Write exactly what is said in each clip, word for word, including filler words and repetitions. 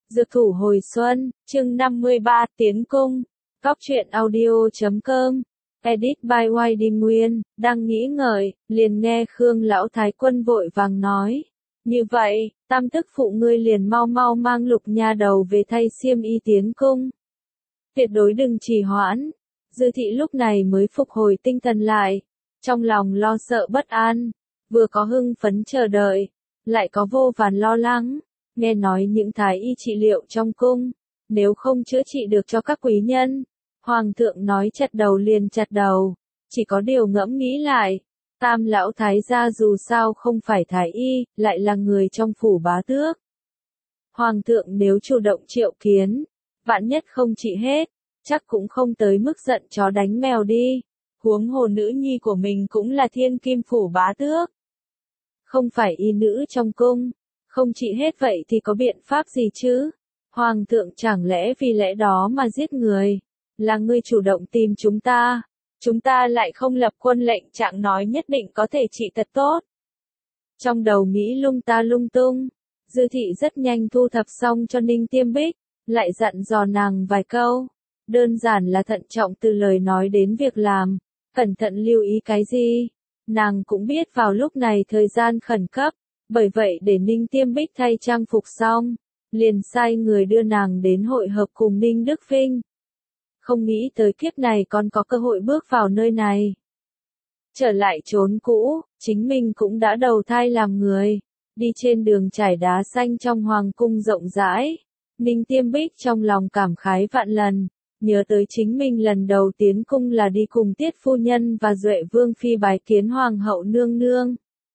Dược thủ hồi xuân, chương năm mươi ba, tiến cung. Góc truyện audio chấm com. Edit by Y D Nguyên, đang nghĩ ngợi, liền nghe Khương lão thái quân vội vàng nói. Như vậy, tam tức phụ ngươi liền mau mau mang Lục nha đầu về thay xiêm y tiến cung. Tuyệt đối đừng trì hoãn. Dư thị lúc này mới phục hồi tinh thần lại. Trong lòng lo sợ bất an. Vừa có hưng phấn chờ đợi. Lại có vô vàn lo lắng. Nghe nói những thái y trị liệu trong cung. Nếu không chữa trị được cho các quý nhân. Hoàng thượng nói chặt đầu liền chặt đầu. Chỉ có điều ngẫm nghĩ lại. Tam lão thái gia dù sao không phải thái y, lại là người trong phủ bá tước. Hoàng thượng nếu chủ động triệu kiến, vạn nhất không trị hết, chắc cũng không tới mức giận chó đánh mèo đi. Huống hồ nữ nhi của mình cũng là thiên kim phủ bá tước. Không phải y nữ trong cung, không trị hết vậy thì có biện pháp gì chứ? Hoàng thượng chẳng lẽ vì lẽ đó mà giết người? Là ngươi chủ động tìm chúng ta. Chúng ta lại không lập quân lệnh trạng nói nhất định có thể trị thật tốt. Trong đầu nghĩ lung ta lung tung, Dư thị rất nhanh thu thập xong cho Ninh Tiêm Bích, lại dặn dò nàng vài câu. Đơn giản là thận trọng từ lời nói đến việc làm, cẩn thận lưu ý cái gì. Nàng cũng biết vào lúc này thời gian khẩn cấp, bởi vậy để Ninh Tiêm Bích thay trang phục xong, liền sai người đưa nàng đến hội hợp cùng Ninh Đức Vinh. Không nghĩ tới kiếp này còn có cơ hội bước vào nơi này. Trở lại chốn cũ, chính mình cũng đã đầu thai làm người, đi trên đường trải đá xanh trong hoàng cung rộng rãi. Ninh Tiêm Bích trong lòng cảm khái vạn lần, nhớ tới chính mình lần đầu tiến cung là đi cùng Tiết phu nhân và Duệ Vương phi bái kiến hoàng hậu nương nương.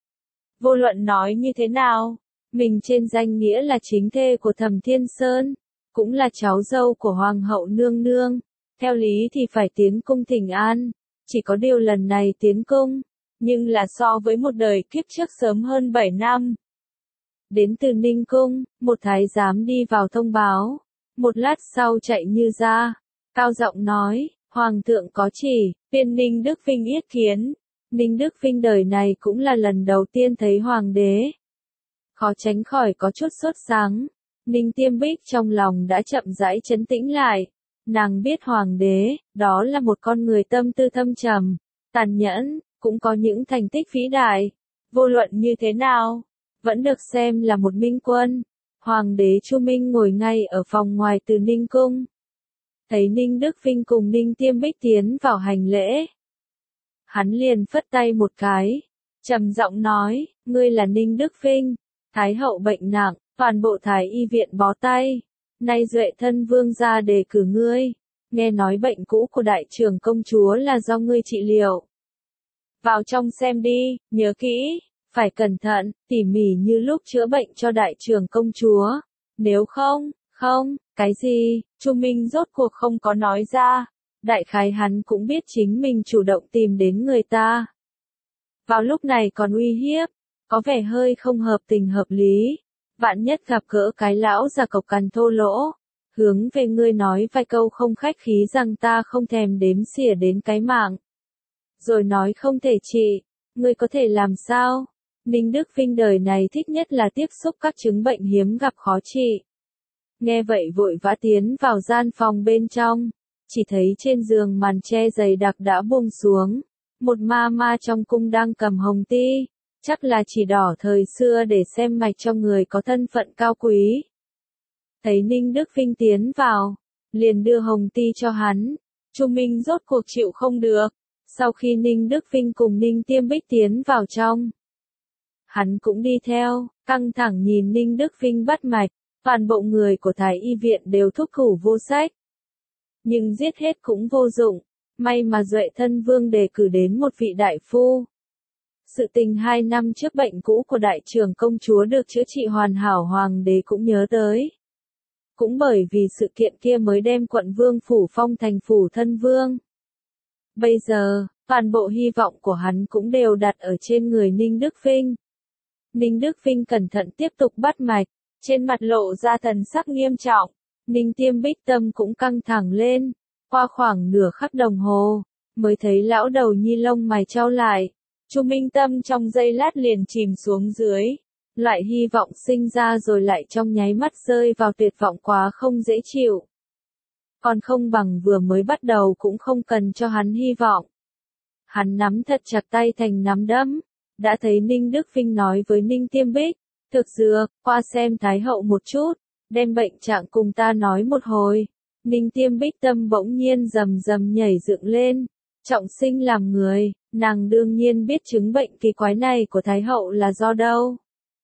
Vô luận nói như thế nào, mình trên danh nghĩa là chính thê của Thẩm Thiên Sơn, cũng là cháu dâu của hoàng hậu nương nương. Theo lý thì phải tiến cung thỉnh an, chỉ có điều lần này tiến cung, nhưng là so với một đời kiếp trước sớm hơn bảy năm. Đến từ Ninh Cung, một thái giám đi vào thông báo, một lát sau chạy như ra, cao giọng nói, Hoàng thượng có chỉ, viên Ninh Đức Vinh yết kiến. Ninh Đức Vinh đời này cũng là lần đầu tiên thấy Hoàng đế. Khó tránh khỏi có chút sốt sáng, Ninh Tiêm Bích trong lòng đã chậm rãi trấn tĩnh lại. Nàng biết Hoàng đế, đó là một con người tâm tư thâm trầm, tàn nhẫn, cũng có những thành tích vĩ đại. Vô luận như thế nào, vẫn được xem là một minh quân. Hoàng đế Chu Minh ngồi ngay ở phòng ngoài từ Ninh Cung. Thấy Ninh Đức Vinh cùng Ninh Tiêm Bích tiến vào hành lễ. Hắn liền phất tay một cái, trầm giọng nói, ngươi là Ninh Đức Vinh, Thái hậu bệnh nặng, toàn bộ Thái y viện bó tay. Nay Duệ thân vương ra đề cử ngươi, nghe nói bệnh cũ của đại trưởng công chúa là do ngươi trị liệu. Vào trong xem đi, nhớ kỹ, phải cẩn thận, tỉ mỉ như lúc chữa bệnh cho đại trưởng công chúa. Nếu không, không, cái gì, Chu Minh rốt cuộc không có nói ra. Đại khái hắn cũng biết chính mình chủ động tìm đến người ta. Vào lúc này còn uy hiếp, có vẻ hơi không hợp tình hợp lý. Vạn nhất gặp gỡ cái lão già cộc cằn thô lỗ, hướng về ngươi nói vài câu không khách khí rằng ta không thèm đếm xỉa đến cái mạng. Rồi nói không thể trị, ngươi có thể làm sao? Ninh Đức Vinh đời này thích nhất là tiếp xúc các chứng bệnh hiếm gặp khó trị. Nghe vậy vội vã tiến vào gian phòng bên trong, chỉ thấy trên giường màn che dày đặc đã buông xuống, một ma ma trong cung đang cầm hồng ti. Chắc là chỉ đỏ thời xưa để xem mạch cho người có thân phận cao quý. Thấy Ninh Đức Vinh tiến vào, liền đưa hồng ti cho hắn. Chu Minh rốt cuộc chịu không được. Sau khi Ninh Đức Vinh cùng Ninh Tiêm Bích tiến vào trong, hắn cũng đi theo, căng thẳng nhìn Ninh Đức Vinh bắt mạch. Toàn bộ người của Thái y viện đều thúc thủ vô sách. Nhưng giết hết cũng vô dụng. May mà Duệ thân vương đề cử đến một vị đại phu. Sự tình hai năm trước bệnh cũ của đại trưởng công chúa được chữa trị hoàn hảo hoàng đế cũng nhớ tới. Cũng bởi vì sự kiện kia mới đem quận vương phủ phong thành phủ thân vương. Bây giờ, toàn bộ hy vọng của hắn cũng đều đặt ở trên người Ninh Đức Vinh. Ninh Đức Vinh cẩn thận tiếp tục bắt mạch, trên mặt lộ ra thần sắc nghiêm trọng. Ninh Tiêm Bích tâm cũng căng thẳng lên, qua khoảng nửa khắc đồng hồ, mới thấy lão đầu nhi lông mày chau lại. Chu Minh tâm trong giây lát liền chìm xuống dưới, Loại hy vọng sinh ra rồi lại trong nháy mắt rơi vào tuyệt vọng quá không dễ chịu. Còn không bằng vừa mới bắt đầu cũng không cần cho hắn hy vọng. Hắn nắm thật chặt tay thành nắm đấm. Đã thấy Ninh Đức Vinh nói với Ninh Tiêm Bích, thực dược, qua xem Thái hậu một chút, đem bệnh trạng cùng ta nói một hồi. Ninh Tiêm Bích tâm bỗng nhiên rầm rầm nhảy dựng lên. Trọng sinh làm người, nàng đương nhiên biết chứng bệnh kỳ quái này của Thái hậu là do đâu.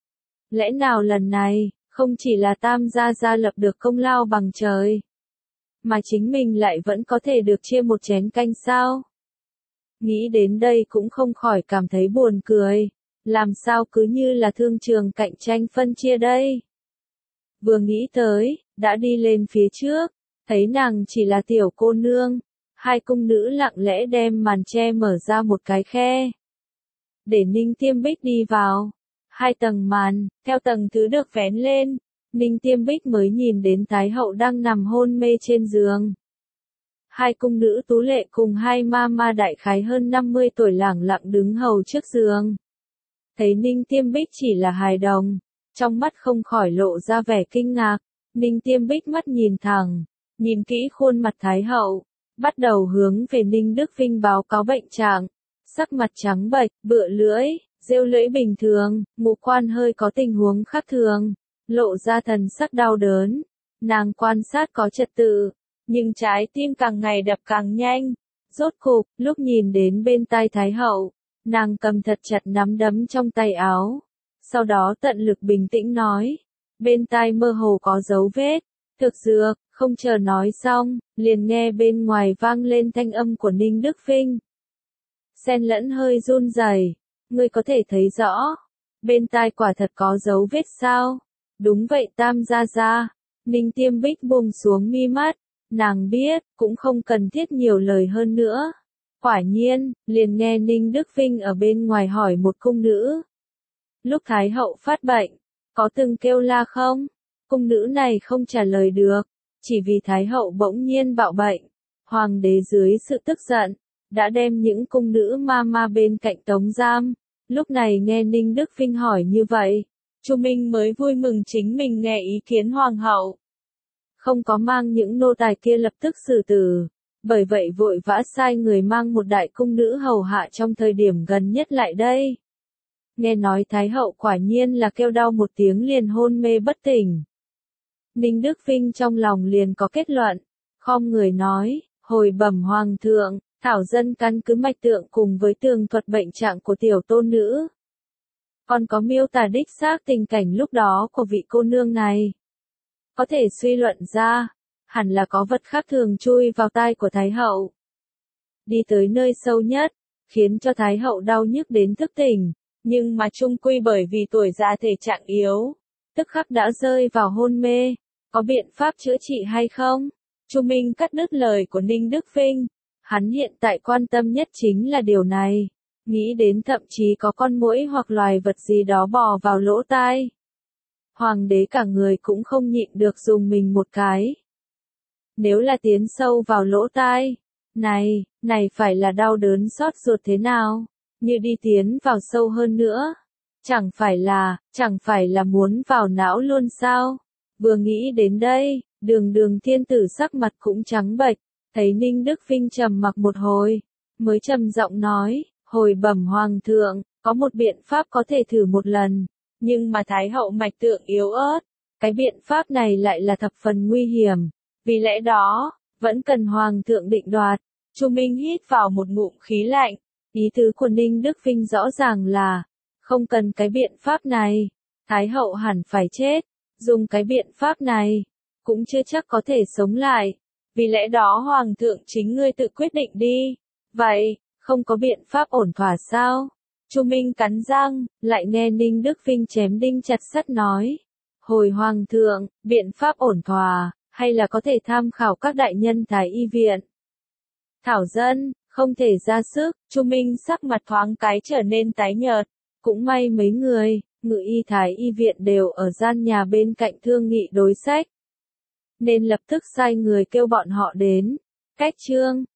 Lẽ nào lần này, không chỉ là Tam gia gia lập được công lao bằng trời, mà chính mình lại vẫn có thể được chia một chén canh sao? Nghĩ đến đây cũng không khỏi cảm thấy buồn cười, làm sao cứ như là thương trường cạnh tranh phân chia đây. Vừa nghĩ tới, đã đi lên phía trước, thấy nàng chỉ là tiểu cô nương, hai cung nữ lặng lẽ đem màn che mở ra một cái khe. Để Ninh Tiêm Bích đi vào, hai tầng màn, theo tầng thứ được vén lên, Ninh Tiêm Bích mới nhìn đến Thái hậu đang nằm hôn mê trên giường. Hai cung nữ tú lệ cùng hai ma ma đại khái hơn năm mươi tuổi lẳng lặng đứng hầu trước giường. Thấy Ninh Tiêm Bích chỉ là hài đồng, trong mắt không khỏi lộ ra vẻ kinh ngạc. Ninh Tiêm Bích mắt nhìn thẳng, nhìn kỹ khuôn mặt Thái hậu, bắt đầu hướng về Ninh Đức Vinh báo cáo bệnh trạng. Sắc mặt trắng bệch, bựa lưỡi, rêu lưỡi bình thường, ngũ quan hơi có tình huống khác thường, lộ ra thần sắc đau đớn. Nàng quan sát có trật tự, nhưng trái tim càng ngày đập càng nhanh. Rốt cục, lúc nhìn đến bên tai Thái hậu, nàng cầm thật chặt nắm đấm trong tay áo. Sau đó tận lực bình tĩnh nói, bên tai mơ hồ có dấu vết. Thực dược, không chờ nói xong, liền nghe bên ngoài vang lên thanh âm của Ninh Đức Vinh. Xen lẫn hơi run rẩy, ngươi có thể thấy rõ, bên tai quả thật có dấu vết sao? Đúng vậy Tam gia gia. Ninh Tiêm Bích buông xuống mi mắt, nàng biết, cũng không cần thiết nhiều lời hơn nữa. Quả nhiên, liền nghe Ninh Đức Vinh ở bên ngoài hỏi một cung nữ. Lúc Thái hậu phát bệnh, có từng kêu la không? Cung nữ này không trả lời được, chỉ vì Thái hậu bỗng nhiên bạo bệnh. Hoàng đế dưới sự tức giận, đã đem những cung nữ ma ma bên cạnh tống giam. Lúc này nghe Ninh Đức Vinh hỏi như vậy, Chu Minh mới vui mừng chính mình nghe ý kiến hoàng hậu. Không có mang những nô tài kia lập tức xử tử, bởi vậy vội vã sai người mang một đại cung nữ hầu hạ trong thời điểm gần nhất lại đây. Nghe nói Thái hậu quả nhiên là kêu đau một tiếng liền hôn mê bất tỉnh. Ninh Đức Vinh trong lòng liền có kết luận, khom người nói, hồi bẩm hoàng thượng, thảo dân căn cứ mạch tượng cùng với tường thuật bệnh trạng của tiểu tôn nữ. Còn có miêu tả đích xác tình cảnh lúc đó của vị cô nương này. Có thể suy luận ra, hẳn là có vật khác thường chui vào tai của Thái hậu. Đi tới nơi sâu nhất, khiến cho Thái hậu đau nhức đến thức tỉnh, nhưng mà chung quy bởi vì tuổi già thể trạng yếu, tức khắc đã rơi vào hôn mê, có biện pháp chữa trị hay không? Chu Minh cắt đứt lời của Ninh Đức Vinh, hắn hiện tại quan tâm nhất chính là điều này, nghĩ đến thậm chí có con muỗi hoặc loài vật gì đó bò vào lỗ tai. Hoàng đế cả người cũng không nhịn được dùng mình một cái. Nếu là tiến sâu vào lỗ tai, này, này phải là đau đớn xót ruột thế nào, như đi tiến vào sâu hơn nữa. Chẳng phải là, chẳng phải là muốn vào não luôn sao? Vừa nghĩ đến đây, đường đường thiên tử sắc mặt cũng trắng bệch, thấy Ninh Đức Vinh trầm mặc một hồi, mới trầm giọng nói, hồi bẩm hoàng thượng, có một biện pháp có thể thử một lần, nhưng mà Thái hậu mạch tượng yếu ớt, cái biện pháp này lại là thập phần nguy hiểm, vì lẽ đó, vẫn cần hoàng thượng định đoạt. Chu Minh hít vào một ngụm khí lạnh, ý tứ của Ninh Đức Vinh rõ ràng là, không cần cái biện pháp này, Thái hậu hẳn phải chết, dùng cái biện pháp này, cũng chưa chắc có thể sống lại, vì lẽ đó hoàng thượng chính ngươi tự quyết định đi. Vậy, không có biện pháp ổn thỏa sao? Chu Minh cắn răng, lại nghe Ninh Đức Vinh chém đinh chặt sắt nói, hồi hoàng thượng, biện pháp ổn thỏa, hay là có thể tham khảo các đại nhân thái y viện. Thảo dân, không thể ra sức. Chu Minh sắc mặt thoáng cái trở nên tái nhợt, cũng may mấy người, ngự y thái y viện đều ở gian nhà bên cạnh thương nghị đối sách, nên lập tức sai người kêu bọn họ đến. Cách chương